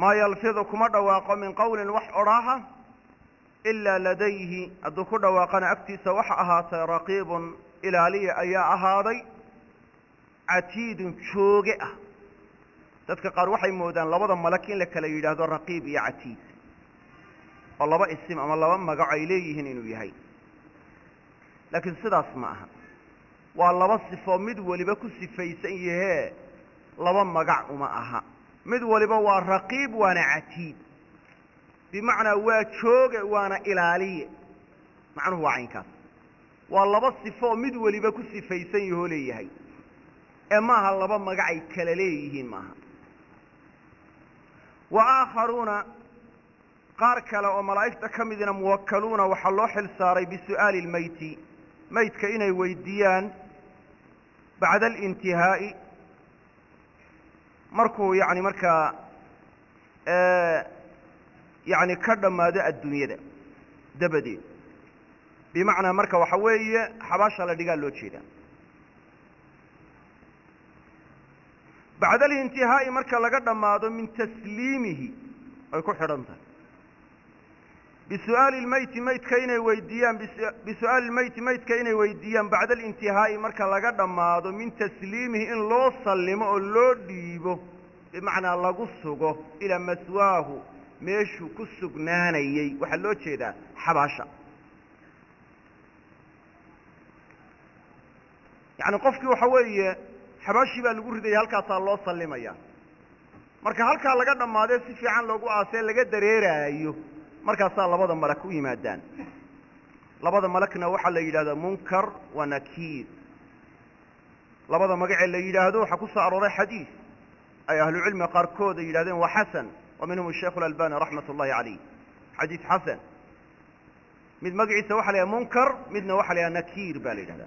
ما يلفظ كما دواق من قول وح أراها إلا لديه أدو دواقنا أكتس وح أهات رقيب إلى لي أي أهاضي عتيد شوقئة تذكر وحي مودان لبضا ملكين لك ليلة هذا الرقيب يا عتيد الله بقى السمع أما الله ما قع إليه إنه يهي لكن صدا اسمعها والله بس فمد ولي بكو سفيسيه لبا مقع معها مد ولي بوا رقيب وانا عتيد بمعنى واشوق وانا إلالي معنى هو عين كاس والله بس فمد ولي بكو سفيسيه ليهي اما هاللبا مقع كلاليهين معها وآخرون قاركلا وملائكة كمدنا موكلون وحلو حل ساري بسؤال الميت ميت كإني ويديان بعد الانتهاء مركو يعني مركا يعني كردم ماذا الدنيا ده دبدي بمعنى مركا وحوية حباشا لديقال لو تشيدا بعد الانتهاء مركا لقدم ماذا من تسليمه ويكون حرمته بسؤال الميت ميت كيني ويديان بسؤال الميت ميت كيني ويديان بعد الانتهاء مركا لقدم ماذا من تسليمه إن لو سلمه أو لو ديبه بمعنى لغو سوغو إلى مسواه ميشو كسوغنانيي وحلو تشيدا حباشا يعني قفكي وحوية حباشي بقى لغو ردي هالكا صار لو سلميا مركا هالكا لقدم ماذا سيفي عن لغو آسين لقد دريرا أيوه markaasaa labada malak u yimaadaan labada malakna waxa la yiraahdaa munkar wa nakiir labada magac la yiraahdo waxa ku soo arooray xadiis ay ahlu cilmi qaarkood yiraahdeen wa hasan wa minhum sheekh al-albani rahmatullahi alayhi xadiis hasan mid magaciisa waxa la munkar midna waxa la nakiir baa la yiraahdaa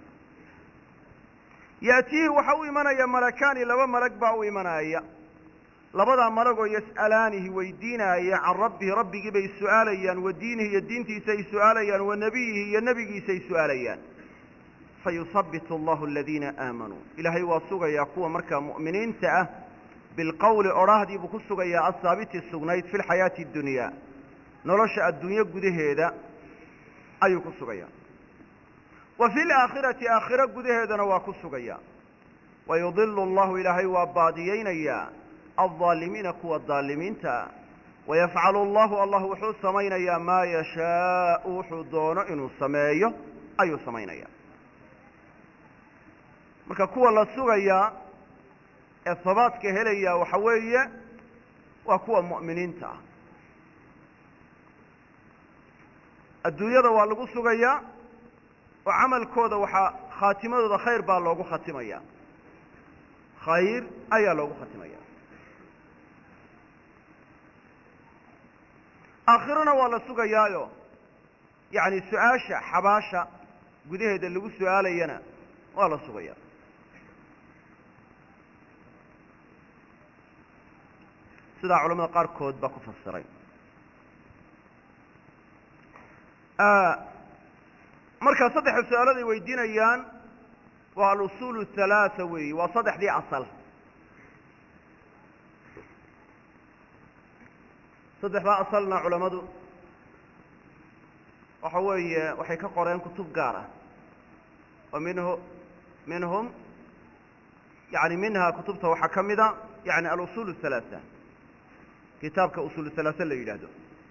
yaati waxa uu imanaya malakani laba malag baa uu imanaya لبدا ملغو يسألانه ويدينايا عن ربه ربي بي سؤاليان ودينه يدينتي سي سؤاليان ونبيه ينبي سي سؤاليان فيثبت الله الذين آمنوا إلهي واسوغا يقوى مركا مؤمنين تأه بالقول أراهدي بكسوغا يا الثابت السغنيت في الحياة الدنيا نرشأ الدنيا قده هذا أي كسوغا وفي الآخرة آخرة قده هذا نواكسوغا ويضل الله إلهي واباديين إياه الظالمين قوى الظالمين تا ويفعل الله وحو سمين يا ما يشاء وحو دون إنو سميه أي سمين يا مركا قوى الله سوغيا الثبات كهليا وحوية وقوى المؤمنين تا الدنيا ذا والغو سوغيا وعمل كودا وحا خاتمة ذا خير باللوغو خاتميا خير أي لوغو خاتميا آخرنا والله سوغيايو يعني سؤاشا حباشا قده هذا اللي سؤالينا والله سوغيا سيدا علماء قاركود باكو فسرين مركز صدح السؤال الذي ويدين ايان والأصول الثلاثة وصدح دي أصل صدح بقى أصلنا علماء وحي كقرين كتب قارة منهم يعني منها كتبته وحكمده يعني الأصول الثلاثة كتاب كأصول الثلاثة اللي يلاده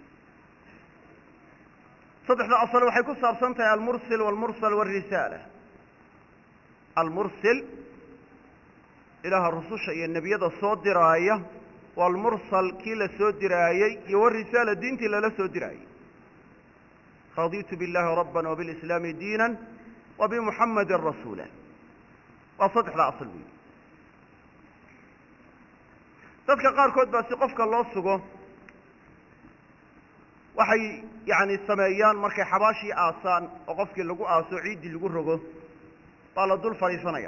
صدح بقى أصل وحي كصار صنطة المرسل والمرسل والرسالة المرسل إله الرسول شيء النبي هذا صوت دراية والمرسل كلا سود دراية والرسالة دينتي لا سود دراية رضيت بالله ربا وبالإسلام دينا وبمحمد رسولا وصدح لا أصل بي تذكر قال كود بس قفك الله السقو وحي يعني السمايان مركي حباشي آسان وقفك اللقو آسو عيد اللقو رقو قال الدول فريسانيا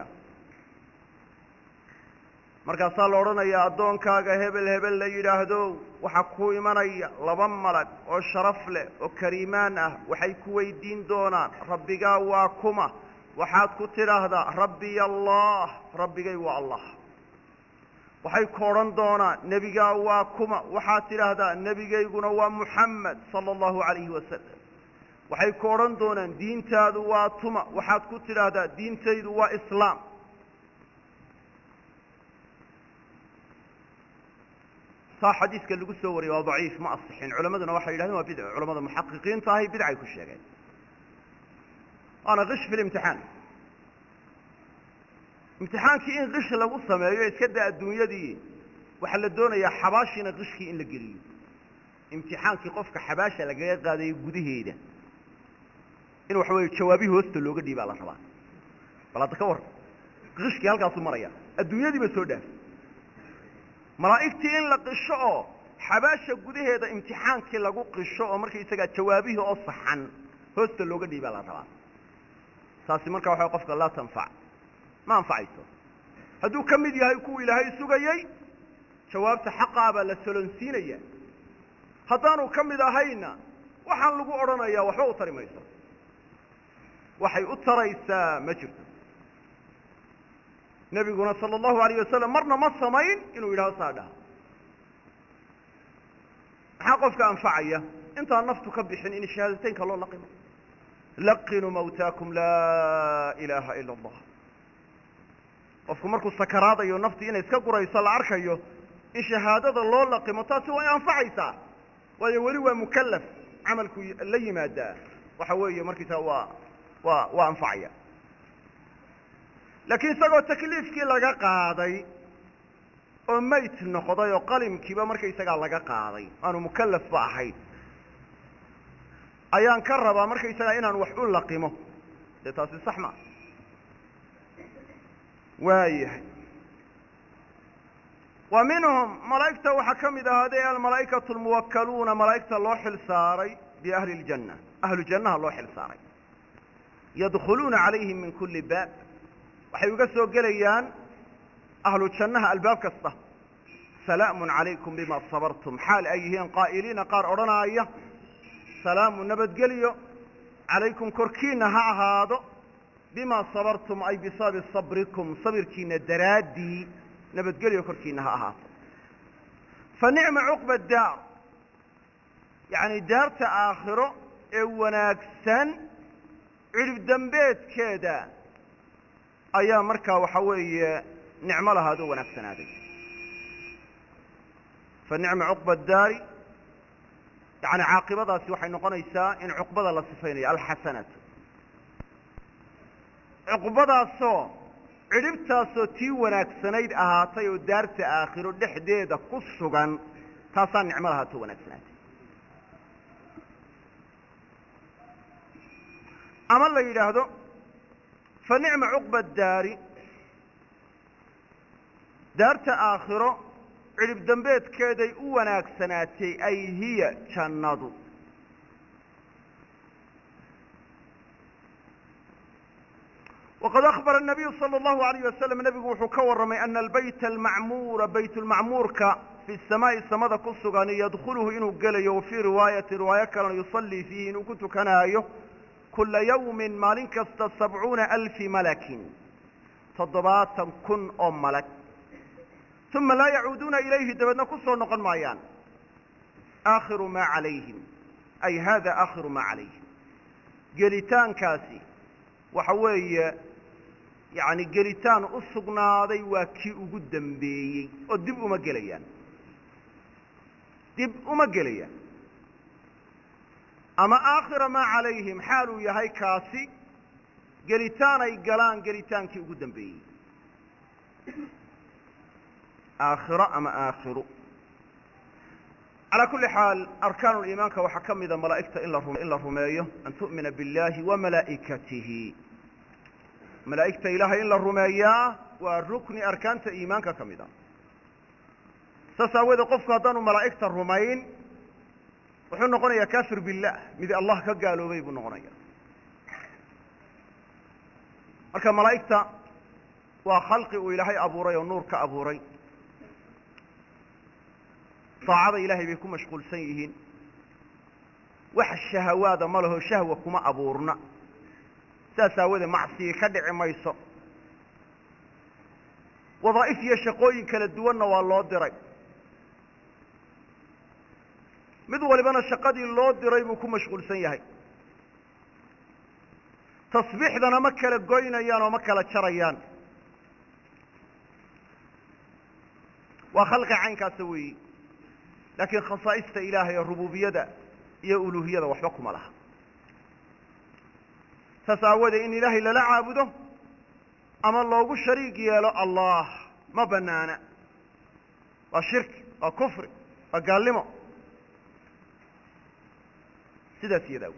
markaasaa la odhanayaa addoonkaaga hebel hebel la yidhaahdo waxaa ku imanaya laba malag oo sharaf leh oo kariimaan ah waxay ku weydiin doonaan rabbigaa waa kuma waxaad ku tidhaahdaa rabbiy allah rabbigay waa allah waxay koodhan doonaan nebigaa waa kuma waxaad tidhaahdaa nebigayguna waa muxamed sala allahu calayhi wasalam waxay koodhan doonaan diintaadu waa tuma waxaad ku tidhaahdaa diintaydu waa islaam saa xadiiska lagu soo wariyey waa daciif ma asixin culammaduna waxay yidhahdeen waa bidco culamada muxaqiqiinta ahi bidcay ku sheegeen waana qish fi limtixaan imtixaankii in qish lagu sameeyo iska daa adduunyadii waxaa la doonayaa xabaashiina qishkii in la geliyo imtixaankii qofka xabaasha lagaga qaadayo gudaheeda in waxa weeye jawaabihii hoosta looga dhiibaa la rabaa bal hadda ka war qishkii halkaasuu maraya adduunyadiiba soo dhaaf malaa'igtii in la qisho oo xabaasha gudaheeda imtixaankii lagu qisho oo markaysagaa jawaabihii oo saxan hoosta looga dhiibaa la rabaa taasi marka waxa qofka laa tanfac ma anfacayso hadduu ka mid yahay kuwa ilaahay sugayey jawaabta xaqaa baa la solonsiinaya haddaanu ka mid ahayna waxaan lagu odhanayaa waxba u tari mayso waxay u taraysaa ma jirto nebiguna sala allahu alayh wasalam marna ma samayn inuu yidhahdo saa dhaha maxaa qofka anfacaya intaan naftu ka bixin in shahaadateynka loo laqimo laqinuu mawtaakum laa ilaaha ila allah qofku markuu sakaraadayo naftii inay iska gurayso la arkayo in shahaadada loo laqimo taasi way anfacaysaa waayo weli waa mukallaf camalku la yimaadaa waxa weeye markiisa waa anfacaya laakiin isagoo takliifkii laga qaaday oo mayt noqday oo qalimkiiba markaysagaa laga qaaday aanu mukallaf ba ahayn ayaan ka rabaa markaysagaa inaan wax u laqimo dee taasi sax maa waayahay wa minhum malaa'igta waxaa ka mid ahaaday almalaa'ikatu almuwakkaluuna malaa'igta loo xil saaray biahli اljanna ahlu jannaha loo xil saaray yadkhuluuna calayhim min kuli baab waxay uga soo gelayaan ahlu jannaha albaab kasta salaamun calaykum bima sabartum xaal ay yihiin qaa'iliina qaar odhanaaya salaamu nabadgelyo calaykum korkiinna ha ahaado bima sabartum ay bisababi sabrikum sabirkiina daraaddii nabadgelyo korkiina ha ahaato fa nicma cuqba daar yacni daarta aakhiro ee wanaagsan cidhib dambeedkeeda ayaa markaa waxa weeye nicmo lahaad oo wanaagsanaaday fa nicma cuqba daari yani caaqibadaasi waxay noqonaysaa in cuqbada la sifaynayo alxasanatu cuqbadaasoo cidhibtaasoo tii wanaagsanayd ahaatay oo daarta aakhiro dhexdeeda ku sugan taasaa nicmo lahaatoo wanaagsanaatay ama la yidhaahdo fa nicma cuqba daari daarta aakhiro cidhib dambeedkeeday u wanaagsanaatay ay hiya jannadu waqad akhbara الnabiyu salى اllahu alayh wasalam nebigu wuxuu ka warramay ana albayta almacmuura baytulmacmuurka fi samaa'i samada ku sugan yadkhuluhu inuu gelayo wa fii riwaayati riwaayo kalena yusallii fiihi inuu ku tukanaayo kula yawmin maalin kasta 70,000 malakin 70,000 oo malag uma laa yacuuduuna ilayhi dabeedna ku soo noqon maayaan aakhiru maa calayhim ay hada aakhiru maa calayhim gelitaankaasi waxa weeye yani gelitaan u sugnaaday waa kii ugu dambeeyey oo dib uma gelayaan ama aakhira maa calayhim xaaluu yahay kaasi gelitaan ay galaan gelitaankii ugu dambeeyey aakhiro ama aakhiru calaa kulli xaal arkaanu liimaanka waxaa ka mida malaa'igta in la rumeeyo an tu'mina biاllahi wa malaa'ikatihi malaa'igta ilaahay in la rumeeyaa waa rukni arkaanta iimaanka ka mid a saas aaweedee qofku haddaanu malaa'igta rumayn wuxuu noqonayaa kaafir billah mid allah ka gaaloobay buu noqonaya marka malaa'igta waa khalqi uu ilaahay abuuray oo nuur ka abuuray daacada ilaahay bay ku mashquulsan yihiin wax shahawaada ma laho shahwa kuma abuurna saas aawadee macsiyi ka dhici mayso wadaa'if iyo shaqooyin kala duwanna waa loo diray mid walibana shaqadii loo diray buu ku mashquulsan yahay tasbiixdana ma kala goynayaan oo ma kala jarayaan waa khalqi caynkaasa weeyi laakiin khasaa'ista ilaahay ee rububiyada iyo uluuhiyada waxba kuma laha saas aawoodee in ilaahay lala caabudo ama loogu shariig yeelo allah ma banaana waa shirki waa kufri waa gaalnimo sidaas yadaa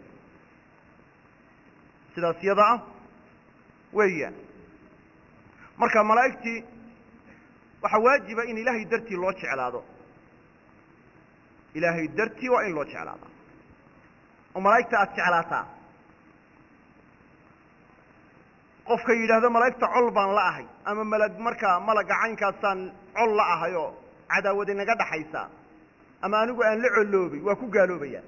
sidaas yada ah weeyaan marka malaa'igtii waxaa waajiba in ilaahay dartii loo jeclaado ilaahay dartii waa in loo jeclaada oo malaa'igta aad jeclaataa qofka yidhaahdo malaa'igta col baan la ahay ama markaa malaga caynkaasaan col la ahay oo cadaawad inaga dhaxaysa ama anigu aan la colloobay waa ku gaaloobaya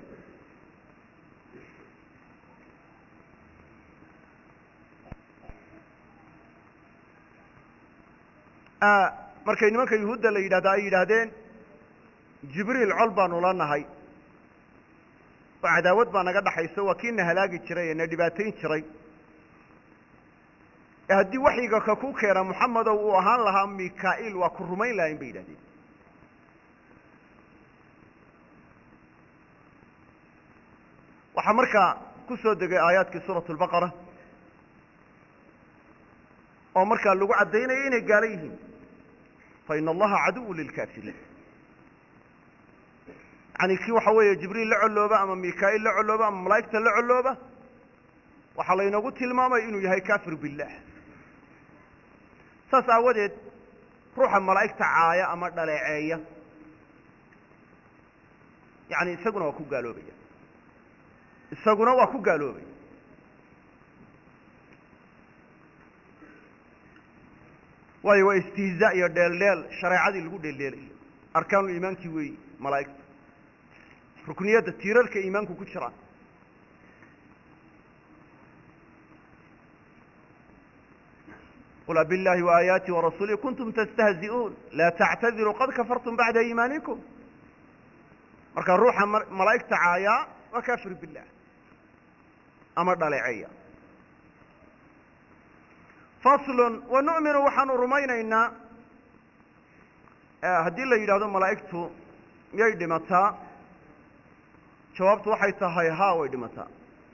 markay nimanka yuhuudda la yidhahda ay yidhaahdeen jibriil col baanu la nahay oo cadaawad baa naga dhaxayso waa kii na halaagi jiray ee na dhibaatayn jiray ee haddii waxyiga ka ku keena moxamedow uu ahaan lahaa mikaa'iil waa ku rumayn lahayn bay yidhahdeen waxaa markaa ku soo degay aayaadkii suuratu lbaqara oo markaa lagu caddaynaya inay gaalo yihiin faina allaha caduwu lilkaafiriin yani kii waxa weeye jibriil la collooba ama mikaa'iil la collooba ama malaa'igta la collooba waxaa laynoogu tilmaamaya inuu yahay kafir billah saas aawadeed ruuxa malaa'igta caaya ama dhaleeceeya yani isaguna waa ku gaaloobaya isaguna waa ku gaaloobaya waayo waa istihzaa iyo dheeldheel shareecadii lagu dheeldheelayo arkaanu iimaankii weeyi malaa'igta rukniyadda tiirarka iimaanku ku jiraan qul abiاllahi وaayaati وarasuulih kuntum tastahzi'uun laa tactadiruu qad kafartum bacda iimaanikum marka ruuxa malaa'igta caayaa waa kafir billah ama dhaleeceeya faslun wanu'minu waxaanu rumaynaynaa haddii la yidhahdo malaa'igtu miyay dhimataa jawaabtu waxay tahay haa way dhimataa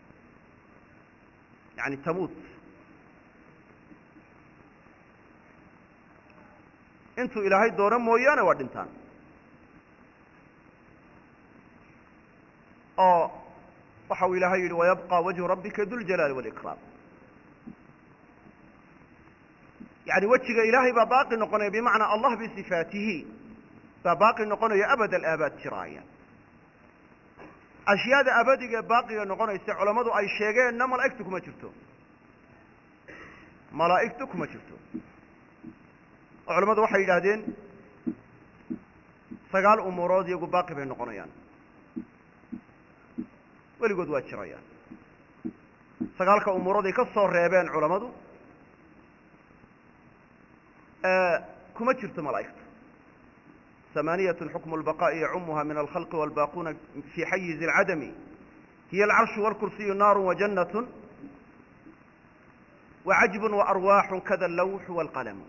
yani tamuut intuu ilaahay doono mooyaane waa dhintaan oo waxa uu ilaahay yidhi wayabqى wajhu rabbika duljalaali wاlikraam yani wejiga ilaahay baa baaqi noqonaya bimacnaa allah bisifaatihi baa baaqi noqonaya abad alaabaad jiraaya ashyaada abadiga baaqiga noqonaysa culammadu ay sheegeenna malaa'igtu kuma jirto malaa'igtu kuma jirto oo culammadu waxay yidhaahdeen 9 umuurood iyagu baaqi bay noqonayaan weligood waa jirayaan 9 umuurood ay ka soo reebeen culammadu kuma jirto malaa'igtu 8 xukmu الbaqاءi yacumuha min alkhalqi wاlbaquna fi xayiz اlcadami hiy alcarshu wاlkursiyu naaru wajannaة wacajb waarwaaxu kada alawxu wاlqalamu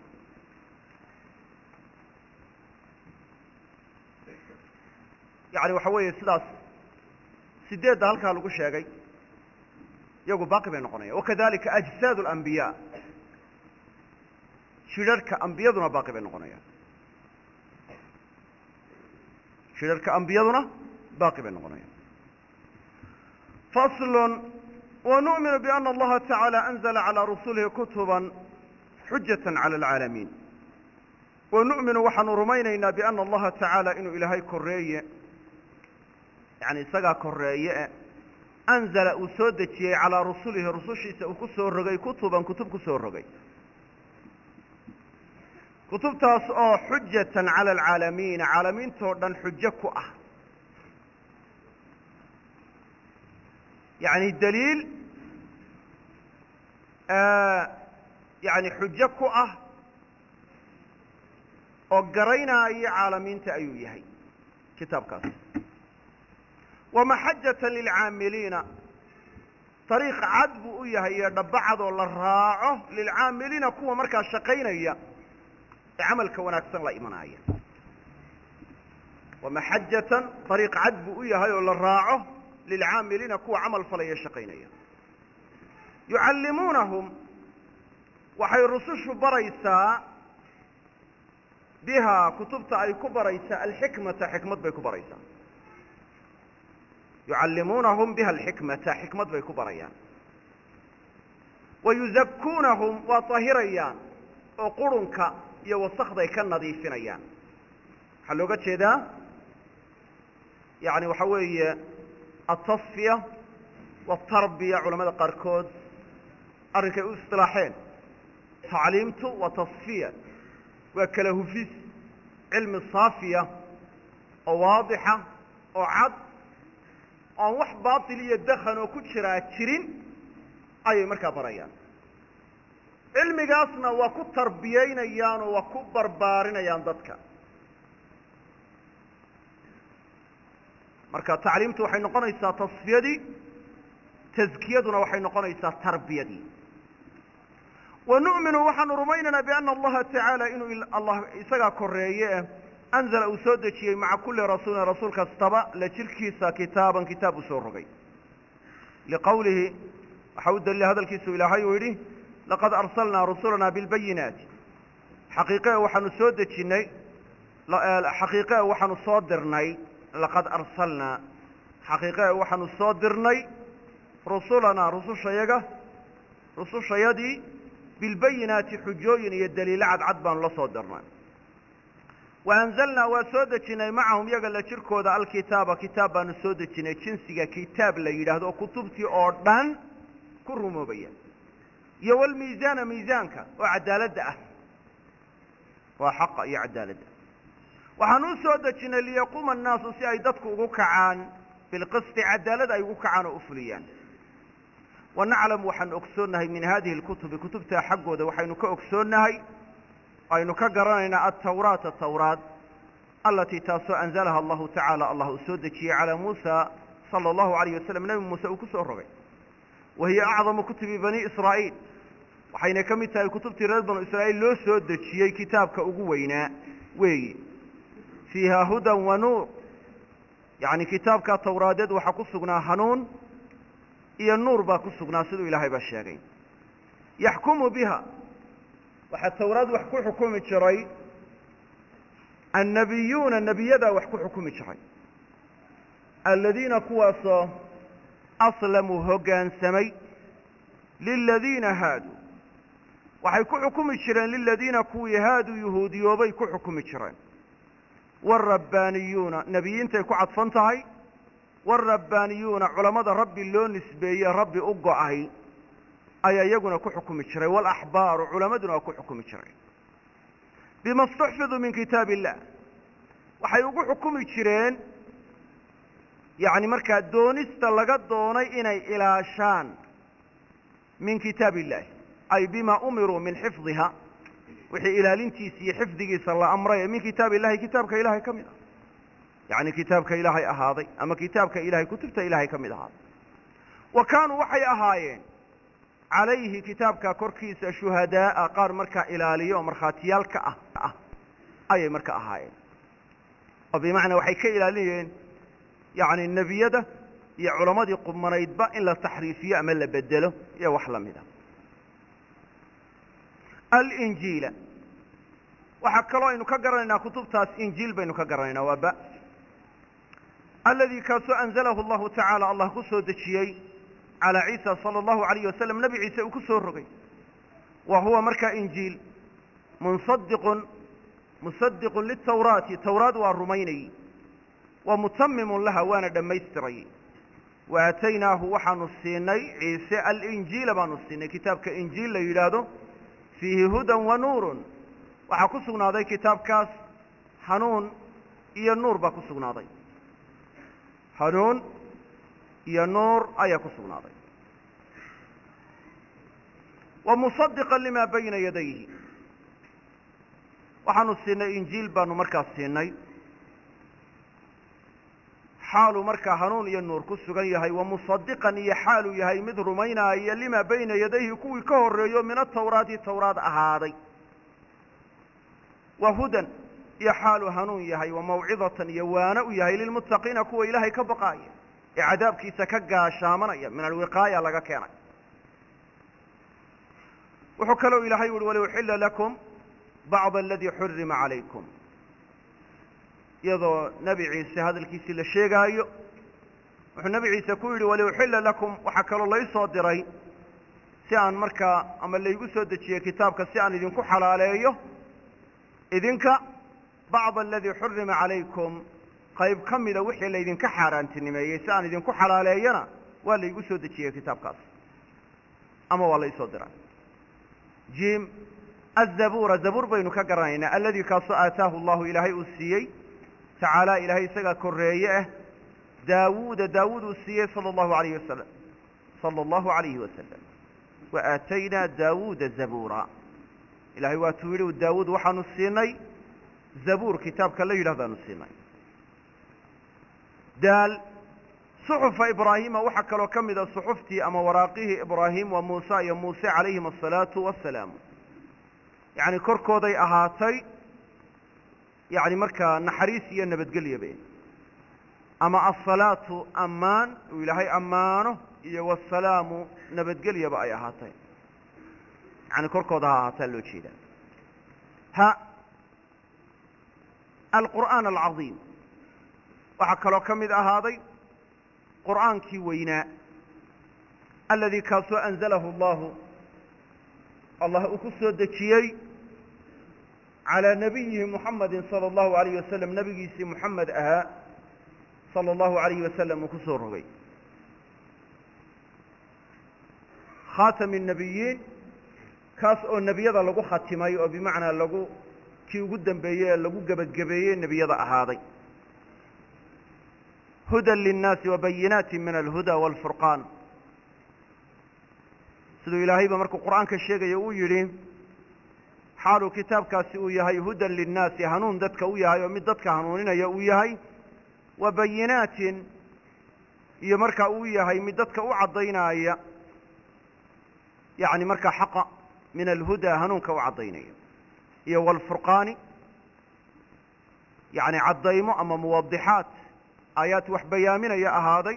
yani waxa weeye sidaas 8 halkaa lagu sheegay iyagu baaqi bay noqonaya wakadalika ajsaad اlanbiya shirarka ambiyaduna baaqi bay noqonayaan shirarka ambiyaduna baaqi bay noqonayaan faslun wanu'minu biana allaha tacaala anzla calى rusulihi kutuba xujata calى اlcaalamiin wanu'minu waxaanu rumaynaynaa biana allaha tacaala inuu ilaahay koreeye yani isagaa koreeye anzala uu soo dejiyey calaa rusulihi rusushiisa uu ku soo rogay kutuban kutub ku soo rogay kutubtaas oo xujatan cala alcaalamiina caalamiintoo dhan xujo ku ah yani daliil yani xujo ku ah oo garaynaayo caalamiinta ayuu yahay kitaabkaas wamaxajatan lilcaamiliina طariiq cad buu u yahay iyo dhabbacad oo la raaco lilcaamiliina kuwa markaa shaqaynaya ee camalka wanaagsan la imanaya wamaxajatan طariiq cad buu u yahay oo la raaco lilcaamiliina kuwa camal falaya shaqaynaya yucallimuunahum waxay rusushu baraysaa bihaa kutubta ay ku baraysaa alxikmata xikmad bay ku baraysaa yucallimuunahum biha alxikmata xikmad bay ku barayaan wayuzakuunahum waa tahirayaan oo qurunka iyo wasakday ka nadiifinayaan waxaa looga jeedaa yani waxa weeye altasfiya waatarbiya culamada qaarkood arrinkay u istilaaxeen tacliimtu waa tasfiya waa kala hufis cilmi saafiya oo waadixa oo cad oon wax baatil iyo dakhan oo ku jiraa jirin ayay markaa barayaan cilmigaasna waa ku tarbiyaynayaan oo waa ku barbaarinayaan dadka marka tacliimtu waxay noqonaysaa tasfiyadii taskiyaduna waxay noqonaysaa tarbiyadii wanu'minu waxaanu rumaynaynaa biana allaha tacaala inuu allah isagaa koreeye anzala uu soo dejiyey maca kulli rasuulin rasuul kastaba la jirkiisa kitaaban kitaab uu soo rogay liqowlihi waxa u daliila hadalkiisu ilaahay uu yidhi laqad arsalnaa rusulanaa bilbayinaati xaqiiqe waxaanu soo dejinnay xaqiiqe waxaanu soo dirnay laqad arsalnaa xaqiiqe waxaanu soo dirnay rusulanaa rusushayadii bilbayinaati xujooyin iyo daliilo cadcad baanu la soo dirnay waanzalnaa waa soo dejinnay macahum yaga la jirkooda alkitaaba kitaab baanu soo dejinnay jinsiga kitaab la yidhaahdo oo kutubtii oo dhan ku rumoobaya iyo walmiisaana miisaanka oo cadaaladda ah waa xaqa iyo cadaaladda waxaanu u soo dejinnay liyaquuma annaasu si ay dadku ugu kacaan bilqisti cadaalad ay ugu kacaan oo u fuliyaan wanaclamu waxaanu ogsoonnahay min hadihi alkutubi kutubtaa xaggooda waxaynu ka ogsoonnahay aynu ka garanaynaa altawraata tawraat alatii taasoo anzalaha allahu tacaala allah uu soo dejiyey calaa muusa sala allahu alayh wasalam nebi muuse uu ku soo rogay wa hiya acdamu kutubi bani israa'iil waxayna ka mid tahay kutubtii reer banu israa'iil loo soo dejiyey kitaabka ugu weynaa weeyi fiiha hudan wa nuur yacni kitaabka tawraadeed waxaa ku sugnaa hanuun iyo nuur baa ku sugnaa siduu ilaahay baa sheegay yaxkumu biha waxaa tawraad wax ku xukumi jiray annabiyuuna nebiyadaa wax ku xukumi jiray aladiina kuwaasoo aslamuu hoggaansamay liladiina haaduu waxay ku xukumi jireen liladiina kuwii haaduu yahuudiyoobay ku xukumi jireen waalrabbaaniyuuna nebiyiintay ku cadfan tahay waalrabbaaniyuuna culammada rabbi loo nisbeeye rabbi u go'ay ayaa iyaguna ku xukumi jiray waalaxbaaru culammaduna waa ku xukumi jiray bima istuxfiduu min kitaab illah waxay ugu xukumi jireen yacni markaa doonista laga doonay inay ilaashaan min kitaab illahi ay bima umiruu min xifdiha wixii ilaalintiisa iyo xifdigiisa la amray min kitaab illahi kitaabka ilaahay ka mid ah yacni kitaabka ilaahay ahaaday ama kitaabka ilahay kutubta ilaahay ka mid ahaaday wa kaanuu waxay ahaayeen calayhi kitaabka korkiisa shuhadaa'a qaar markaa ilaaliyo oo markhaatiyaalka ah ayay marka ahaayeen oo bimacnaa waxay ka ilaalinayeen yacni nebiyada iyo culammadii qubmanaydba in la taxriifiyo ama la bedelo iyo wax la mida alinjiila waxaa kaloo aynu ka garanaynaa kutubtaas injiil baynu ka garanaynaa waa ba aladii kaasoo anzalahu allahu tacaala allah ku soo dejiyey calaa ciisa sala allahu alayh wasalam nebi ciise uu ku soo rogay wa huwa markaa injiil musadiqun litawraati tawraad waa rumaynayey wa mutamimun laha waana dhammaystirayey wa aataynaahu waxaanu siinay ciise alinjiila baanu siinay kitaabka injiil la yidhaahdo fiihi hudan wa nuurun waxaa ku sugnaaday kitaabkaas hanuun iyo nuur baa ku sugnaaday hanuun iyo nuur ayaa ku sugnaaday wa musadiqan limaa bayna yadayhi waxaanu siinay injiil baanu markaas siinay xaalu markaa hanuun iyo nuur ku sugan yahay wa musadiqan iyo xaalu yahay mid rumaynaya lima bayna yadayhi kuwii ka horreeyo min atawraati tawraad ahaaday wa hudan iyo xaalu hanuun yahay wa mawcidatan iyo waana u yahay lilmuttaqiina kuwa ilaahay ka baqaaya ee cadaabkiisa ka gaashaamanaya min alwiqaaya laga keenay wuxuu kaloo ilaahay uhi waliuxilla lakum bacd aladii xurima calaykum iyadoo nebi ciise hadalkiisii la sheegaayo wuxuu nebi ciise ku yidhi waliuxilla lakum waxaa kaloo laysoo diray si aan markaa ama laygu soo dejiyey kitaabka si aan idinku xalaaleeyo idinka bacd aladii xurima calaykum qayb ka mida wixii laydinka xaaraantinimeeyey si aan idinku xalaaleeyana waa laygu soo dejiyey kitaabkaas ama waa laysoo diray jim azabuura zabuur baynu ka garanaynaa alladii kaasoo aataahu allahu ilaahay uu siiyey tacaala ilaahay isagaa korreeye ah daawuud uu siiyey sala allahu alayhi wasalam wa aataynaa daawuuda zabuura ilahay waatuu yidhi daawuud waxaanu siinay zabuur kitaabka la yidhahdaanu siinay daal suxufa ibraahiima waxaa kaloo ka mida suxuftii ama waraaqihii ibraahim wa muusa iyo muuse calayhim asalaatu wasalaamu yacni korkooday ahaatay yacni markaa naxariis iyo nabadgelyabe ama asalaatu ammaan uu ilaahay ammaano iyo wasalaamu nabadgelyaba ay ahaatay yani korkooda ha ahaataa loo jeedaa ha alqur'aan alcadiim waxaa kaloo ka mid ahaaday qur'aankii weynaa aladii kaasoo anzalahu allahu allah uu ku soo dejiyey calىa nabiyihi muxamadi salى اllahu alayh wasalam nebigiisii muxamed ahaa salى اllahu alayhi wasalam uu ku soo rogay khaatami الnabiyiin kaas oo nebiyada lagu khatimay oo bimacnaa kii ugu dambeeyey ee lagu gebagabeeyey nebiyada ahaaday hudan linnaasi wabayinaati min alhuda wاlfurqaan siduu ilaahayba markuu qur'aanka sheegaya uu yidhi xaaluu kitaabkaasi uu yahay hudan linnaasi hanuun dadka u yahay oo mid dadka hanuuninaya uu yahay wa bayinaatin iyo markaa uu yahay mid dadka u caddaynaya yani markaa xaqa min alhuda hanuunka u caddaynaya iyo waalfurqaani yani caddaymo ama muwadixaat aayaat wax bayaaminaya ahaaday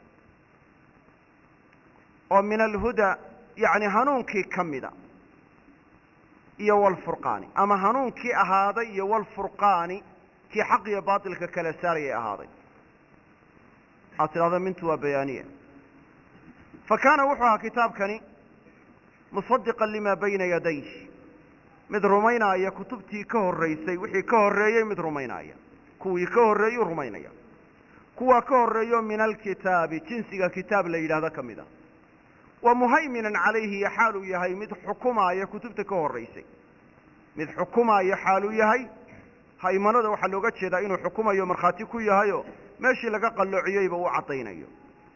oo min alhuda yani hanuunkii ka mida iyo wlfurqaani ama hanuunkii ahaaday iyo wlfurqaani kii xaq iyo baatilka kala saarayay ahaaday waxaad tidhahda mintu waa bayaaniya fa kaana wuxuu ahaa kitaabkani musadiqan lima bayna yadayh mid rumaynaaya kutubtii ka horraysay wixii ka horreeyey mid rumaynaaya kuwii ka horreeyuu rumaynaya kuwa ka horreeyo min alkitaabi jinsiga kitaab la yidhahdo ka mid a wa muhayminan calayhi iyo xaaluu yahay mid xukumaaya kutubta ka horraysay mid xukumaaya xaaluu yahay haymanada waxaa looga jeedaa inuu xukumayo markhaati ku yahayo meeshii laga qalloociyeyba uu caddaynayo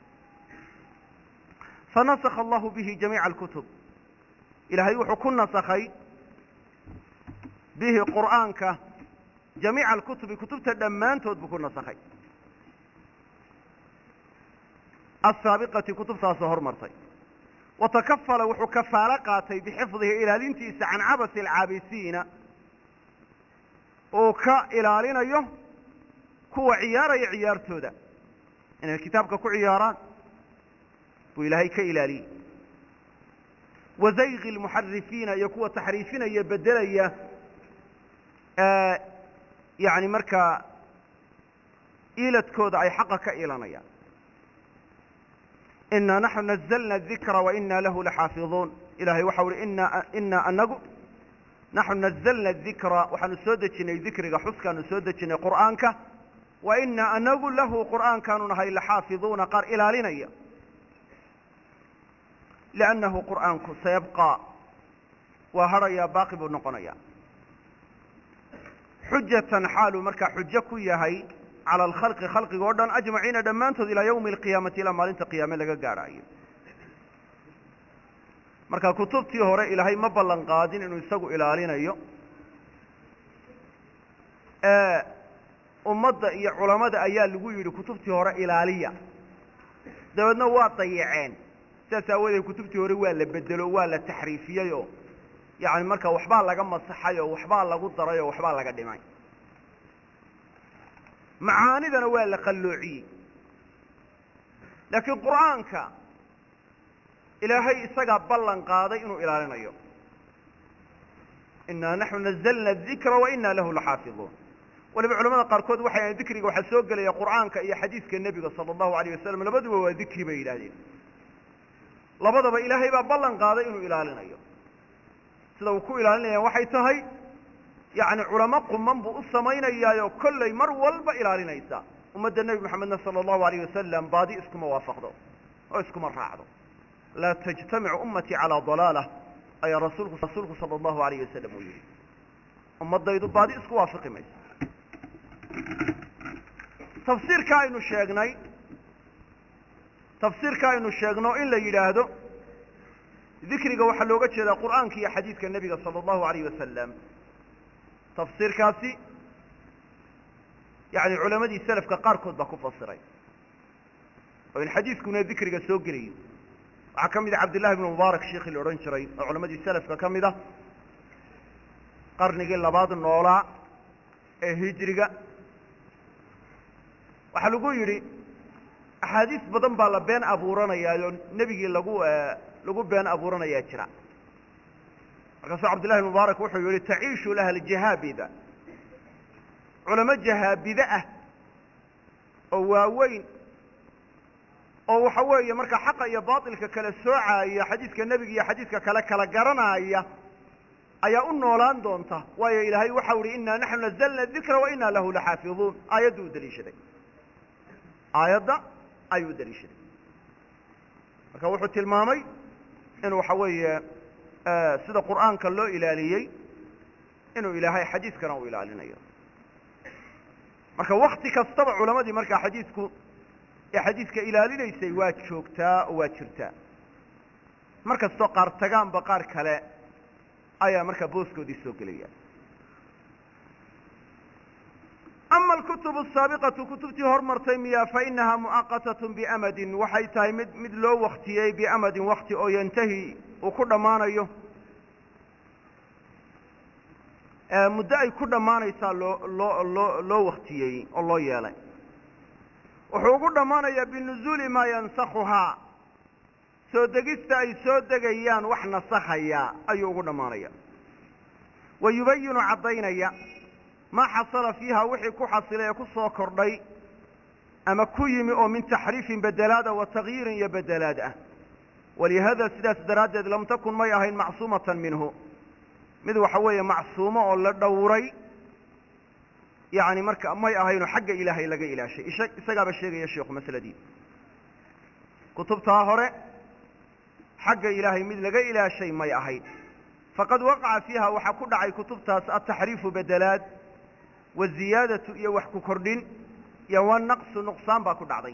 fanasakha allahu bihi jamiica alkutub ilaahay wuxuu ku nasakhay bihi qur'aanka jamiica alkutubi kutubta dhammaantood buu ku nasakhay asaabiqati kutubtaasoo hormartay watakafala wuxuu kafaalo qaatay bixifdihi ilaalintiisa can cabasi alcaabisiina uu ka ilaalinayo kuwa ciyaaraya ciyaartooda inay kitaabka ku ciyaaraan buu ilaahay ka ilaaliyey wazayqi almuxarifiina iyo kuwa taxriifinaya bedelaya yani markaa iiladkooda ay xaqa ka ilanayaan inaa naxnu nazalna adikra wainaa lahu laxaafiظuun ilahay waxau uhi inaa anagu naxnu nazalna adikra waxaanu soo dejinay dikriga xuskaanu soo dejinay qur'aanka wainaa anagu lahu qur'aankaanu nahay laxaafiظuuna qaar ilaalinaya liannahu qur'aanku sayabqaa waa hadhayaa baaqi buu noqonaya xujatan xaaluu markaa xujo ku yahay calى alkhalqi khalqiga o dhan ajmaciina dhammaantood ilaa ywmi alqiyaamati ilaa maalinta qiyaame laga gaadhaayo marka kutubtii hore ilaahay ma ballan qaadin inuu isagu ilaalinayo ummadda iyo culamada ayaa lagu yidhi kutubtii hore ilaaliya dabeedna waa dayaceen sidaas aawadeed kutubtii hore waa la bedelo waa la taxriifiyey oo yacni marka waxbaa laga masaxay oo waxbaa lagu daray oo waxbaa laga dhimay macaanidana waa la qalloociyey laakiin qur'aanka ilaahay isagaa ballan qaaday inuu ilaalinayo innaa naxnu nazalna adikra wa innaa lahu laxaafiduun waliba culamada qaarkood waxay ahayn dikriga waxaa soo gelaya qur'aanka iyo xadiiska nebiga sala allahu alayh wasalam labaduba waa dikri bay yidhahdeen labadaba ilaahay baa ballan qaaday inuu ilaalinayo sida uu ku ilaalinaya waxay tahay yacni culamo quman buu u samaynayaayoo kollay mar walba ilaalinaysa ummadda nebi moxamedna sala allahu alayh wasalam baadi iskuma waafaqdo oo iskuma raacdo laa tajtamicu ummatii calaa dalaalah ayaa rasuulku sala allahu alayh wasalam uu yidhi ummaddaydu baadi isku waafaqi mayso tafsiirka aynu sheegno in la yidhaahdo dikriga waxaa looga jeedaa qur'aanka iyo xadiidka nebiga sala allahu alayh wasalam tafsiirkaasi yani culamadii selafka qaarkood baa ku fasiray oo in xadiidkuna dikriga soo gelayo waxaa ka mid a cabdillahi ibnu mubaarak sheikii la odhan jiray oo culamadii selafka ka mid ah qarnigii labaad noolaa ee hijriga waxaa lagu yidhi axaadiis badan baa la been abuuranayaa oo nebigii lagu been abuuranayaa jira markaasuu cabdillahi mubaarak wuxuu yihi taciishu laha aljahaabida culamo jahaabide ah oo waaweyn oo waxa weeye markaa xaqa iyo baatilka kala soocaaya xadiidka nebiga iyo xadiidka kale kala garanaya ayaa u noolaan doonta waayo ilaahay waxau ihi innaa naxnu nazalna dikra wa innaa lahu laxaafiduun aayadda u daliishaday aayadda ayuu daliishaday marka wuxuu tilmaamay in waxa weeye sida qur'aanka loo ilaaliyey inuu ilaahay xadiidkana uu ilaalinayo marka wakti kastaba culamadii markaa xadiidka ilaalinaysay waa joogtaa oo waa jirtaa mar kastoo qaar tagaanba qaar kale ayaa markaa booskoodii soo gelaya ama alkutubu asaabiqatu kutubtii hormartay miya fainahaa mu'aqatat biamadin waxay tahay mid loo waktiyey biamadin wakti oo yantahi uu ku dhammaanayo muddo ay ku dhammaanaysaa loo waktiyey oo loo yeelay wuxuu ugu dhammaanayaa binuzuuli maa yansakhuhaa soo degista ay soo degayaan wax nasakhaya ayuu ugu dhammaanaya wa yubayinu caddaynaya maa xasala fiiha wixii ku xasilay ee ku soo kordhay ama ku yimi oo min taxriifin bedelaada wa takyiirin iyo bedelaad ah walihada sidaas daraaddeed lam takun may ahayn macsuumatan minhu mid waxa weeye macsuumo oo la dhowray yani marka may ahayno xagga ilaahay laga ilaashay isagaaba sheegaya sheikhu masaladii kutubtaa hore xagga ilaahay mid laga ilaashay may ahayn faqad waqaca fiiha waxaa ku dhacay kutubtaas ataxriifu bedelaad waziyaadatu iyo wax ku kordhin iyo wanaqsu nuqsaan baa ku dhacday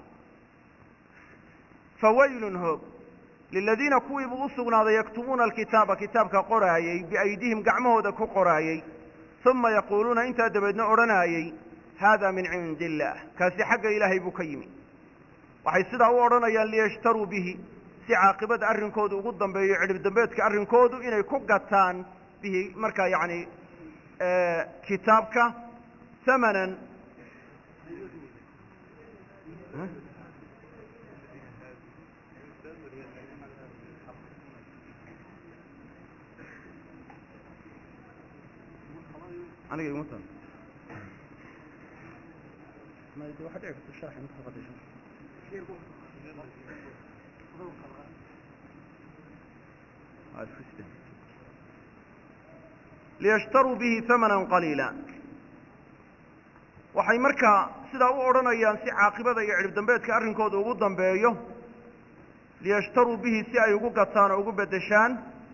fawaylun hoog liladiina kuwii buu u sugnaaday yaktubuuna alkitaaba kitaabka qoraayey biaydihim gacmahooda ku qoraayey uma yaquuluuna intaa dabeedna odhanaayey haada min cindi illaah kaasi xagga ilaahay buu ka yimi waxay sidaa u odhanayaan liyashtaruu bihi si caaqibada arrinkoodu ugu dambeeyo cidhib dambeedka arrinkoodu inay ku gataan bihi markaa yani kitaabka hamanan aniga iguma tan waxaa dhici karta sharxi marka qadasho liyashtaruu bihi hamanan qaliila waxay markaa sidaa u odhanayaan si caaqibada iyo cidhib dambeedka arrinkooda ugu dambeeyo liyashtaruu bihi si ay ugu gataan oo ugu beddeshaan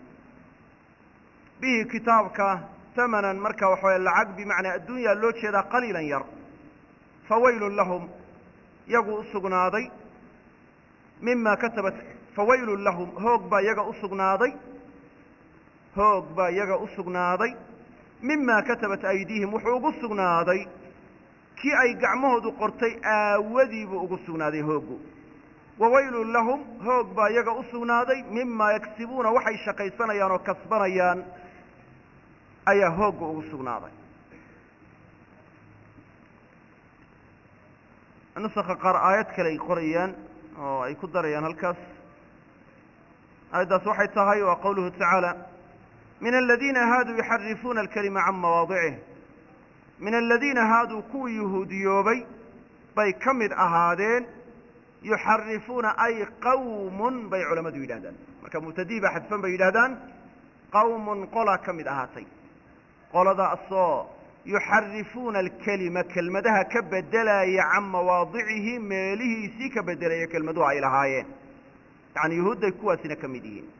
bihi kitaabka hamanan marka waxaway lacag bimacnaa addunya loo jeedaa qaliilan yar fawaylun lahum yagu u sugnaaday mima katabat fawaylun lahum hoog baa iyaga u sugnaaday mimaa katabat aydiihim wuxuu ugu sugnaaday kii ay gacmahoodu qortay aawadii buu ugu sugnaaday hooggu wawaylun lahum hoog baa iyaga u sugnaaday mimaa yaksibuuna waxay shaqaysanayaan oo kasbanayaan ayaa hoogga ugu sugnaaday nusakha qaar aayad kale ay qorayaan oo ay ku darayaan halkaas aayaddaas waxay tahay waa qawluhu tacaala min aladiina haaduu yuxarifuuna alkalima can mawaadicih min aladiina haaduu kuwii yuhuudiyoobay bay ka mid ahaadeen yuxarifuuna ay qawmun bay culammadu yidhahdaan marka mubtadii baa xadfan bay yidhahdaan qawmun qolaa ka mid ahaatay qoladaasoo yuxarifuuna alkelima kelmadaha ka bedelaya can mawaadicihi meelihiisii ka bedelaya kelmaduhu ay lahaayeen yacni yuhuudday kuwaasina ka mid yihiin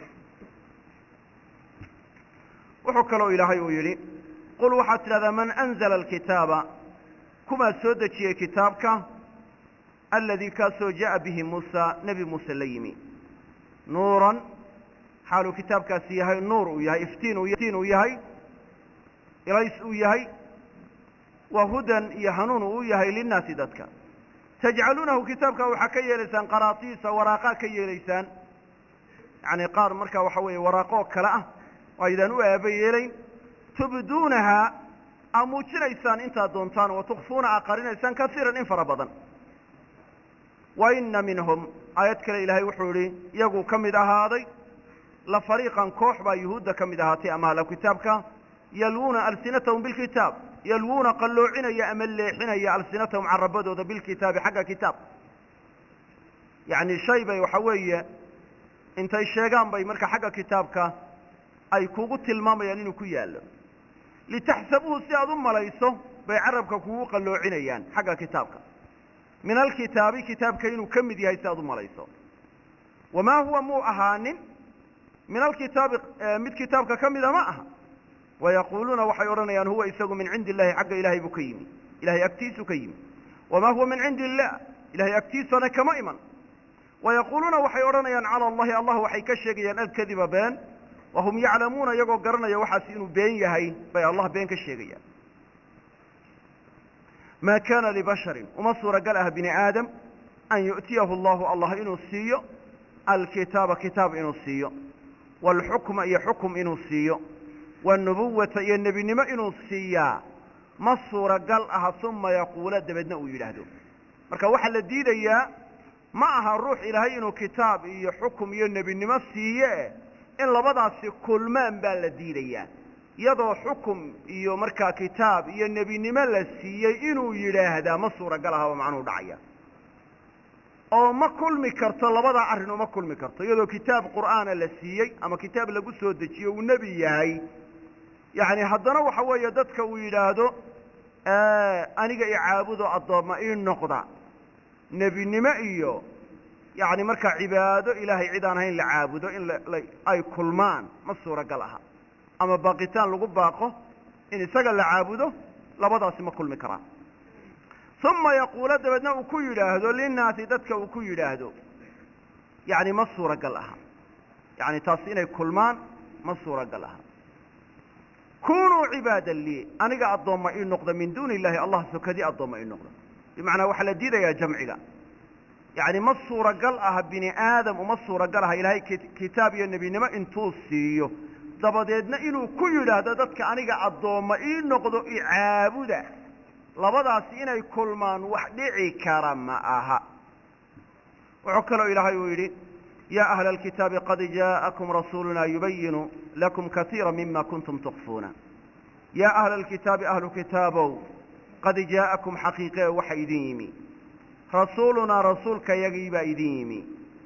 wuxuu kaloo ilaahay uu yidhi qul waxaad tidhahdaa man anzala alkitaaba kumaa soo dejiyey kitaabka aladii kaasoo jaءa bihi muusa nebi muuse la yimi nuuran xaaluu kitaabkaasi yahay nuur uu yahay iftiin uu yahay ilays uu yahay wa hudan iyo hanuun uu yahay linnaasi dadka tajcaluunahu kitaabka waxaa ka yeelaysaan qaraatiisa waraaqaa ka yeelaysaan yacni qaar markaa waxa weeye waraaqoo kale ah oo aydaan u aaba yeelayn tubduunahaa aa muujinaysaan intaad doontaan wa tukfuuna aa qarinaysaan kasiiran in fara badan wa ina minhum aayad kale ilaahay wuxuu idhi iyaguu ka mid ahaaday la fariiqan koox baa yuhuudda ka mid ahaatay ama ahla kitaabka yalwuuna alsinatahum bilkitaab yalwuuna qalloocinaya ama leexinaya alsinatahum carabadooda bilkitaabi xagga kitaab yacni shay bay waxa weeye intay sheegaan bay marka xagga kitaabka ay kugu tilmaamayaan inuu ku yaallo litaxsabuuhu si aad u malayso bay carabka kugu qalloocinayaan xagga kitaabka min alkitaabi kitaabka inuu ka mid yahay si aad u malayso wamaa huwa muu ahaanin min alkitaabi mid kitaabka ka mida ma aha wayaquuluuna waxay odhanayaan huwa isagu min cindi illahi xagga ilaahay buu ka yimi ilahay agtiisuu ka yimi wamaa huwa min cindi illah ilahay agtiisana kama iman wayaquuluuna waxay odhanayaan cala allahi allah waxay ka sheegayaan alkadiba been wahum yaclamuuna iyagoo garanaya waxaas inuu been yahay bay allah been ka sheegayaan maa kaana libasharin uma suuragal ah bini aadam an yu'tiyahu allahu allah inuu siiyo alkitaaba kitaab inuu siiyo waalxukma iyo xukum inuu siiyo waannubuwata iyo nebinimo inuu siiyaa ma suuragal aha uma yaquula dabeedna uu yidhaahdo marka waxaa la diidayaa ma aha ruux ilaahay inuu kitaab iyo xukum iyo nebinimo siiye in labadaasi kulmaan baa la diidayaa iyadoo xukum iyo markaa kitaab iyo nebinimo la siiyey inuu yidhaahdaa ma suuragal aha oo macnuhu dhacaya oo ma kulmi karto labadaa arrin uma kulmi karto iyadoo kitaab qur'aana la siiyey ama kitaab lagu soo dejiyo uu nebi yahay yacni haddana waxa weeye dadka uu yidhaahdo aniga i caabudo addoomma ii noqda nebinimo iyo yacni markaa cibaado ilaahay cid aan ahayn la caabudo in ay kulmaan ma suuragal aha ama baaqitaan lagu baaqo in isaga la caabudo labadaasi ma kulmi karaan uma yaquula dabeedna uu ku yidhaahdo linnaasi dadka uu ku yidhaahdo yacni ma suuragal aha yacni taasi inay kulmaan ma suuragal aha kunuu cibaadan lii aniga addoomma ii noqda min duuni illahi allah sokadii addoomma ii noqda bimacnaa waxaa la diidayaa jamciga yacni ma suuragal aha bini aadam uma suuragal aha ilaahay kitaab iyo nebinimo intuu siiyo dabadeedna inuu ku yidhaahdo dadka aniga addoomma ii noqdo i caabuda labadaasi inay kulmaan wax dhici kara ma aha wuxuu kaloo ilaahay uu yidhi yaa ahla alkitaabi qad jaa'akum rasuuluna yubayinu lakum kaiira mima kuntum tukfuuna yaa ahla alkitaabi ahlu kitaabow qad jaa'akum xaqiiqee waxa idin yimi rasuulunaa rasuulka yagiibaa idin yimi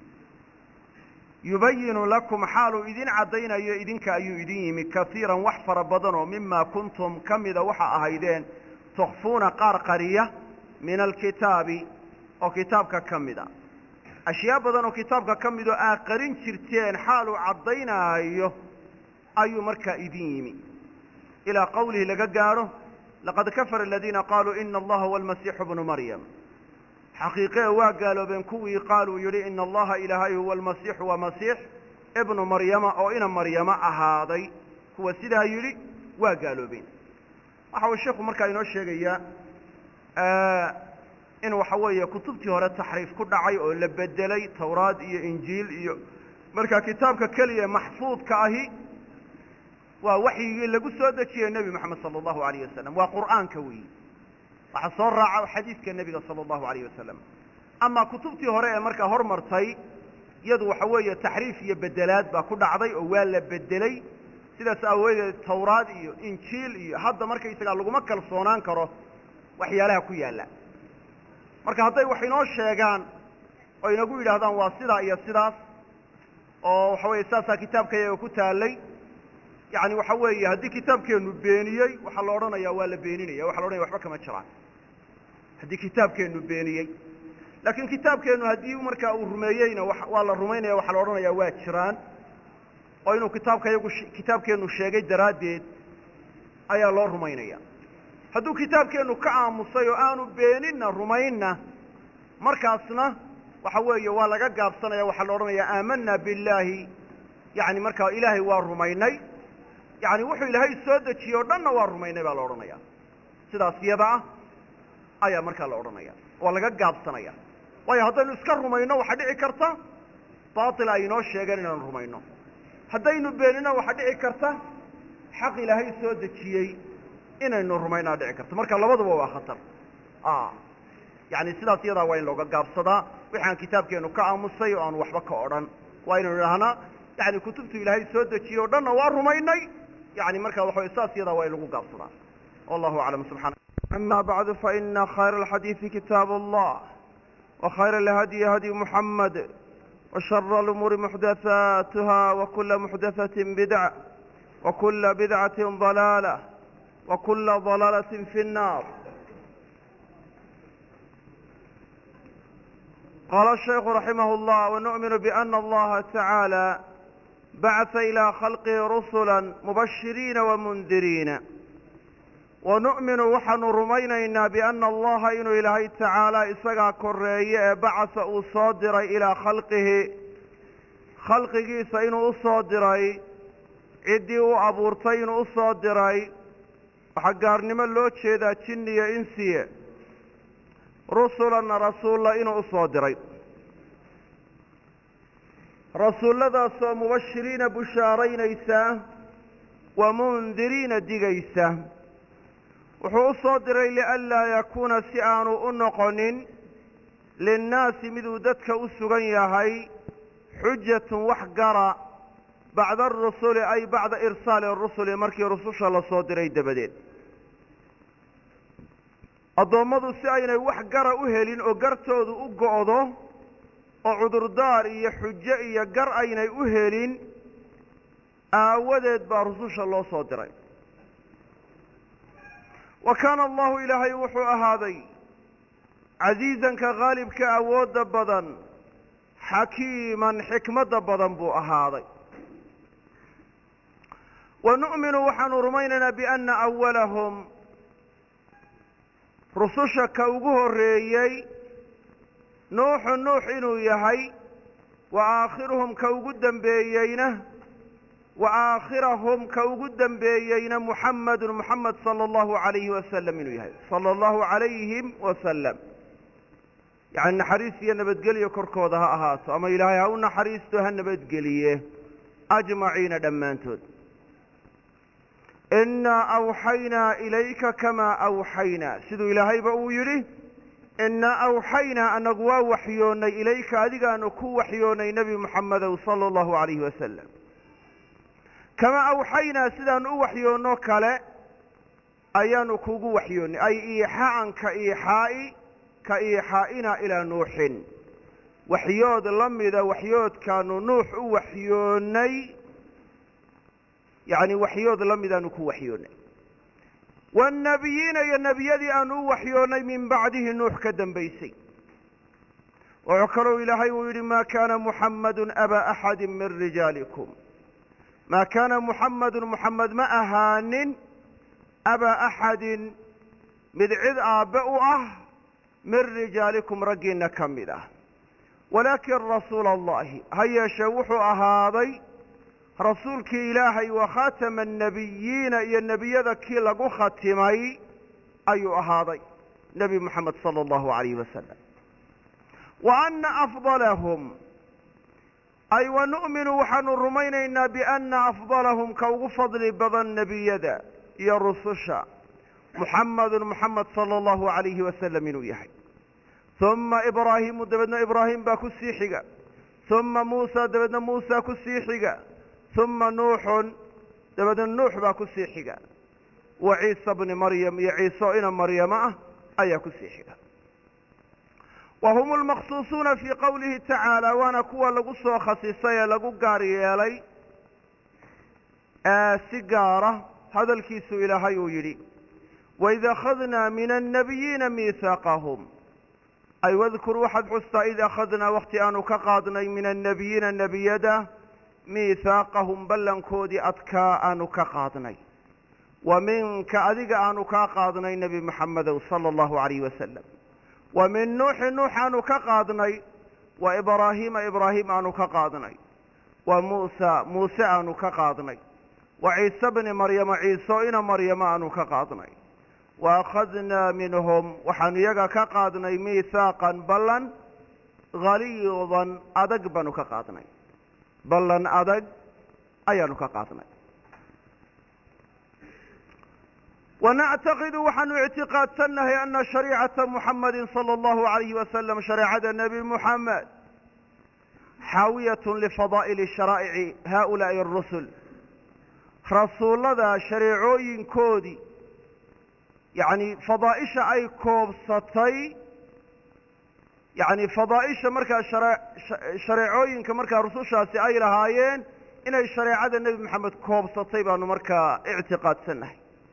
yubayinu lakum xaaluu idin caddaynayo idinka ayuu idin yimi kaiiran wax fara badanoo mima kuntum ka mida waxa ahaydeen tukfuuna qaar qariya min alkitaabi oo kitaabka ka mida ashyaa badan oo kitaabka ka midoo aa qarin jirteen xaaluu caddaynaayo ayuu markaa idin yimi ilaa qawlihi laga gaadho laqad kafara aladiina qaaluu ina allaha huwa almasiixu bnu maryam xaqiiqee waa gaaloobeen kuwii qaaluu yidhi ina allaha ilaahay huwa almasiixu waa masiix ibnu maryama oo ina maryamo ahaaday kuwa sidaa yidhi waa gaaloobeen waxa uu sheekhu markaa inoo sheegayaa in waxa weeye kutubtii hore taxriif ku dhacay oo la bedelay tawraad iyo injiil iyo markaa kitaabka keliya maxfuudka ahi waa waxyigii lagu soo dejiyey nebi moxamed sala allahu alayh wasalam waa qur'aanka weeyi waxaa soo raaca xadiidka nebiga sala allahu alayh wasalam ama kutubtii hore ee markaa hormartay iyadu waxa weeye taxriif iyo bedelaad baa ku dhacday oo waa la bedelay sidaas aawadeed tawraad iyo injiil iyo hadda markaysagaa laguma kalsoonaan karo waxyaalaha ku yaalla marka hadday wax inoo sheegaan oo inagu yidhaahdaan waa sidaa iyo sidaas oo waxa weeye saasaa kitaabkayaga ku taallay yacni waxa weeye haddii kitaabkeennu beeniyey waxaa la odhanayaa waa la beeninaya waxa la odhanaya waxba kama jiraan haddii kitaabkeennu beeniyey laakiin kitaabkeennu haddii markaa uu rumeeyeyna waa la rumaynaya waxaa la odhanayaa waa jiraan oo inuu kitaabkeennu sheegay daraaddeed ayaa loo rumaynaya hadduu kitaabkeennu ka aamusay oo aanu beeninna rumaynna markaasna waxa weeye waa laga gaabsanaya waxaa la odhanayaa aamanna billaahi yani markaa ilaahay waa rumaynay yani wuxuu ilaahay soo dejiyey o dhanna waa rumaynay baa la odhanaya sidaas iyada ah ayaa markaa la odhanaya waa laga gaabsanaya waayo haddaynu iska rumayno waxaa dhici karta baatil ay inoo sheegeen inaanu rumayno haddaynu beenino waxaa dhici karta xaq ilaahay soo dejiyey inaynu rumaynaa dhici karto marka labaduba waa khatar yani sidaas iyadaa waa in looga gaabsadaa wixi aan kitaabkeennu ka aamusay oo aan waxba ka odhan waa inaynu idhahnaa yani kutubtu ilaahay soo dejiyey o dhanna waa rumaynay yani markaa waxa way saas iyadaa waa in lagu gaabsadaa wallahu aclam subxana ama bacdu faina khayra alxadiidi kitaabu allah وkhayra alhadyi hadyu muxamed وshara اlumuuri muxdathaatuha wakula muxdathaةi bidca wakula bidcaةi ضalaalة wakula ضalaalaة fi الnaar qaala الشhaykhu raximah اllah wanu'minu bأna allaha tacaalى bacثa ilىa khalqihi rusula mubashiriina wamundiriina wanu'minu waxaanu rumaynaynaa bianna allaha inuu ilaahay tacaalaa isagaa korreeye ee bacasa uu soo diray ilaa khalqihi khalqigiisa inuu u soo diray ciddii u abuurtay inuu u soo diray waxaa gaarnimo loo jeedaa jinni iyo insiye rusulanna rasuulla inuu u soo diray rasuulladaasoo mubashiriina bushaaraynaysa wa mundiriina digaysa wuxuu u soo diray lianlaa yakuuna si aanu u noqonin linnaasi miduu dadka u sugan yahay xujatun wax gara bacda arusuli ay bacda irsaali arusuli markii rususha la soo diray dabadeed addoommadu si aynay wax gara u helin oo gartoodu u go'do oo cudurdaar iyo xujo iyo gar aynay u helin aawadeed baa rususha loo soo diray wa kaana allahu ilaahay wuxuu ahaaday casiizanka haalibka awoodda badan xakiiman xikmadda badan buu ahaaday wa nu'minu waxaanu rumaynaynaa bianna awalahum rususha ka ugu horreeyey nuuxu nuux inuu yahay wa aakhiruhum ka ugu dembeeyeyna wa aakhirahum ka ugu dembeeyeyna muxamedun muxamed sala allahu alayhi wasalam inuu yahay sala allahu calayhim wasalam yacni naxariis iyo nabadgelyo korkooda ha ahaato ama ilaahay ha u naxariisto ha nabadgeliye ajmaciina dhammaantood innaa awxaynaa ilayka kamaa awxaynaa siduu ilaahayba uu yidhi innaa awxaynaa anagu waa waxyoonnay ilayka adigaanu ku waxyoonnay nebi muxamedow sala allahu alayhi wasalam kamaa awxaynaa sidaanu u waxyoonno kale ayaanu kugu waxyoonnay ay iixaa'an ka iixaa'ina ilaa nuuxin waxyood la mida waxyoodkaanu nuux u waxyoonnay yacni waxyood la midaanu ku waxyoonnay waannabiyiina iyo nebiyadii aanu u waxyoonnay min bacdihi nuux ka dambaysay wuxuu kalou ilaahay uu yidhi maa kaana muxamadun abaa axadi min rijaalikum maa kaana muxamedun muxamed ma ahaanin abaa axadin mid cid aabbe u ah min rijaalikum raggiinna ka mid ah walaakin rasuula allahi ha yeeshee wuxuu ahaaday رسولك إلهي وخاتم النبيين يا النبي ذكي لقو ختمي أي هذا نبي محمد صلى الله عليه وسلم وأن أفضلهم أي ونؤمن وحن الرمينينا بأن أفضلهم كو فضل بضن نبي ذا يا رسوشا محمد صلى الله عليه وسلم يحي ثم إبراهيم دبدنا إبراهيم باكو السيحيقا ثم موسى دبدنا موسى كالسيحيقا ثم نوح دبدنا نوح باكو السيحيقا وعيسى بن مريم يا عيسى إن مريم أي كالسيحيقا وهم المخصوصون في قوله تعالى وانا كوا لغو سو خصيصيا لغو غارييلي سيجاره هذا الكيس إلهي يري وإذا أخذنا من النبيين ميثاقهم أي واذكر واحد حستا إذا أخذنا وقت أنو كقادنا من النبيين النبيدا ميثاقهم بلن كودي أتكا أنو كقادنا ومنك أذيك أنو كقادنا النبي محمد صلى الله عليه وسلم ومن نوح أنو كقادنا وإبراهيم أنو كقادنا وموسى أنو كقادنا وعيسى بن مريم عيسى إن مريم أنو كقادنا وأخذنا منهم وحنيقا كقادنا ميثاقا بلن غليظا أدق بنو كقادنا بلن أدق أيانو كقادنا ونعتقد وحن اعتقاد سنه أن شريعة محمد صلى الله عليه وسلم شريعة النبي محمد حاوية لفضائل الشرائع هؤلاء الرسل رسول الله شريعوين كودي يعني فضائش أي كوبستي يعني فضائش مركا شريعوين كمركا رسول شاسي أي لهايين إن شريعة النبي محمد كوبستي بأنه مركا اعتقاد سنه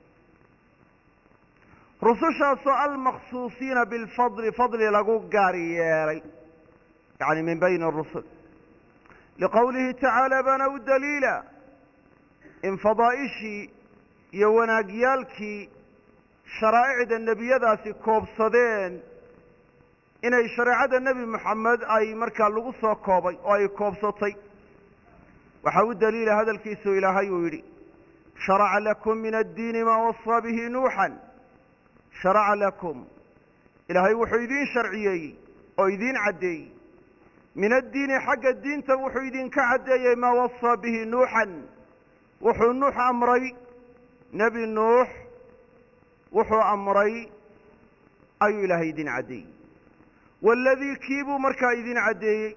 رسوشا سؤال مخصوصين بالفضل فضل لقو قاريالي يعني من بين الرسل لقوله تعالى بنوا الدليل إن فضائشي يوناقيالكي شرائع النبي ذاسي كوبصدين إن شريعة النبي محمد أي مركا لغصة كوبي أي كوبصتي وحاول الدليل هذا الكيس إلهي ويري شرع لكم من الدين ما وصى به نوحا شرع لكم إلهي وحيدين شرعيي ويدين عدي من الدين حق الدين توحيدين كعدي ما وصى به نوحا وحو نوح أمري نبي نوح وحو أمري أي إلهي دين عدي والذي كيبو مركا يدين عدي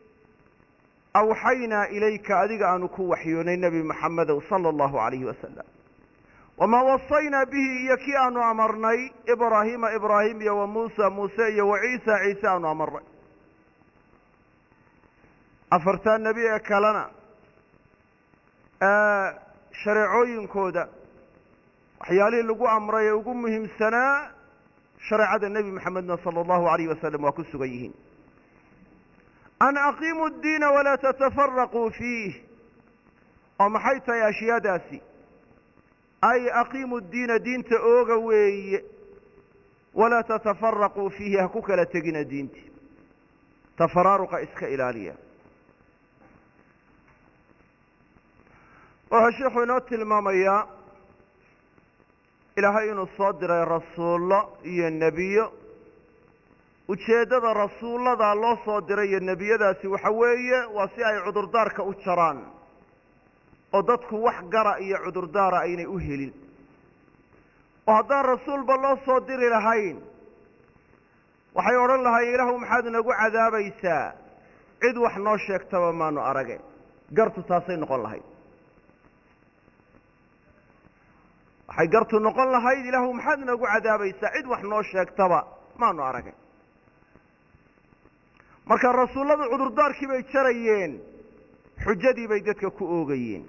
أوحينا إليك أذيك أنك وحيون النبي محمد صلى الله عليه وسلم وما وصينا به يكي أن أمرني إبراهيم يا وموسى يا وعيسى أن أمرني أفرتان نبي أكلنا شرعوين كودا حيالي لقو أمري وقو مهم سنة شرعة النبي محمد صلى الله عليه وسلم وكسو قيهين أن أقيموا الدين ولا تتفرقوا فيه ومحيط يا شياداسي أي أقيموا الدين دين تأوغوي ولا تتفرقوا فيه هكوك لا تقين دينتي تفرارق إسك إلالية وهالشيخ ينوت المامية إلهي الصادر رسول الله يا النبي وشهد رسول الله ذا الله صادر يا النبي ذا سوى حوية وسي أي عذر دارك أتشران وددك wax gara iyo cudur daara aynay u helin oo haddaan rasuulba loo soo diri lahayn waxay odhan lahaayeen ilaahu maxaad nagu cadaabaysaa cid wax noo sheegtaba maanu arage gartu taasay noqon lahayd waxay gartu noqon lahayd ilaahu maxaad nagu cadaabaysaa cid wax noo sheegtaba maanu arage marka rasuulladu cudur daarkii bay jarayeen xujadii bay dadka ku oogayeen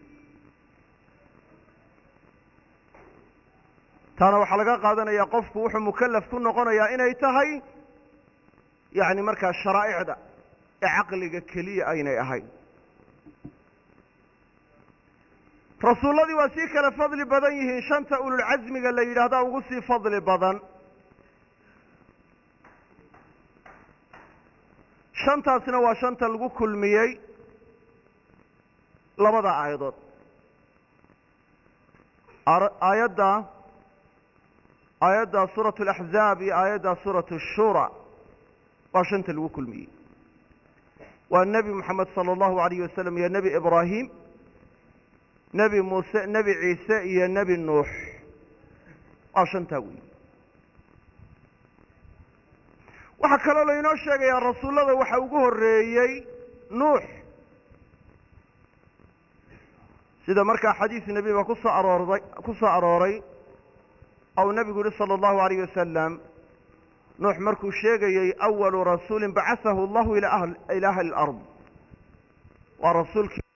taana waxa laga qaadanayaa qofku wuxuu mukallaf ku noqonayaa inay tahay yaani marka sharaa'icda ee aqliga kaliya aynay ahayn rasuuladii waa si kala fadli badan yihiin shanta ulul azmiga la yiraahdo ugu si fadli badan shantaasna waa shanta lagu kulmiyay labada aayadood aayadda suuratu alaxzaab iyo aayadda suuratu ashura waa shanta lagu kulmiyey waa nebi moxamed sala allahu alayh wasalam iyo nebi ibraahim nebi muuse nebi ciise iyo nebi nuux waa shantaa weyi waxaa kaloo laynoo sheegayaa rasuullada waxa ugu horreeyey nuux sida markaa xadiis nebi baa ku soo arooray ou nebigu yihi salى اllahu alayh wasalam nuux markuu sheegayey awalu rasuulin bacaثahu allahu ilaa ahli اlard waa rasuulkii